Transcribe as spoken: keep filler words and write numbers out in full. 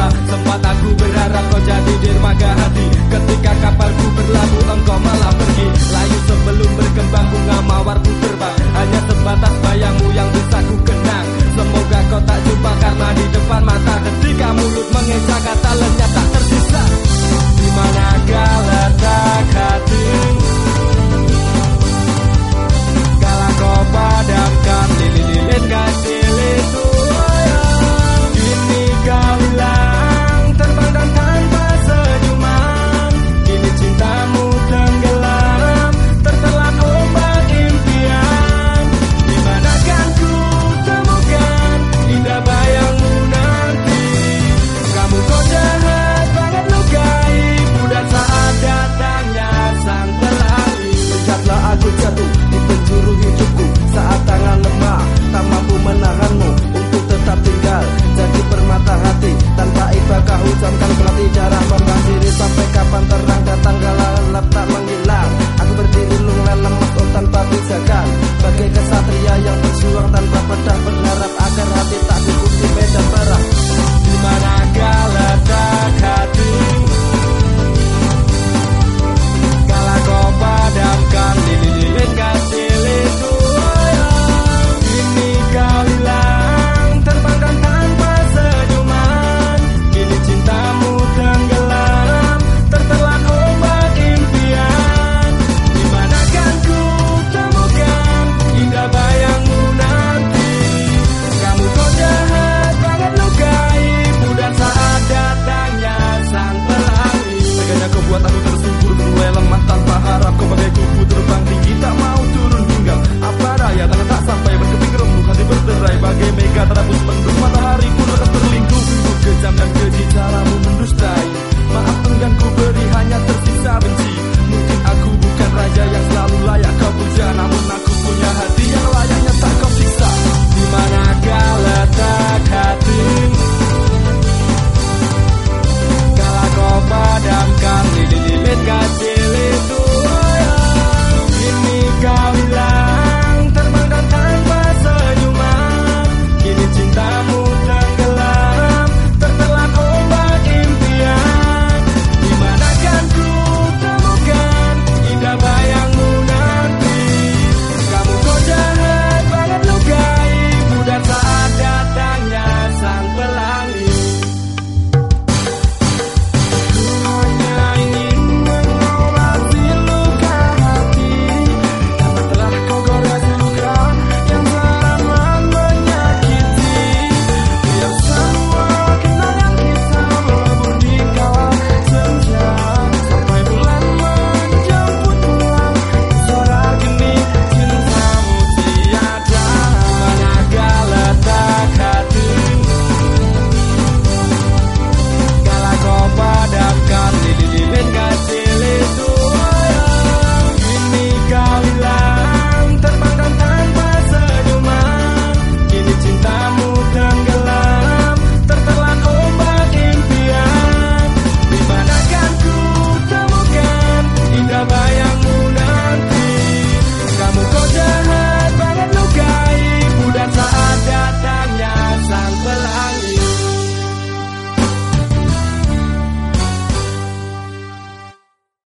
malam. Sempat aku berharap kau jadi dermaga hati. Ketika kapalku berlabuh engkau malah pergi. Layu sebelum berkembang bunga mawar pun terbang. Hanya sebatas bayangmu yang bisa ku kenang. Semoga kau tak jumpa karena di depan mata ketika mulut mengeja kata lenyap tak tersisa. Dimanakah letak hati? Kala kau padamkan lilin-lilin kecil itu. Kini kau hilang terbang dan tanpa senyuman. Kini cintamu tenggelam tertelan ombak impian. Dimana kan ku temukan indah bayangmu nanti. Kamu kok jahat banget lukai budak saat datangnya sang pelangi. Sejaklah aku jatuh di penjuru hidupku saat tangan lemah tak mampu menahanmu untuk tetap tinggal jadi permata hati tanpa iba kau ucapkan berarti darah membandiri sampai kapan terang.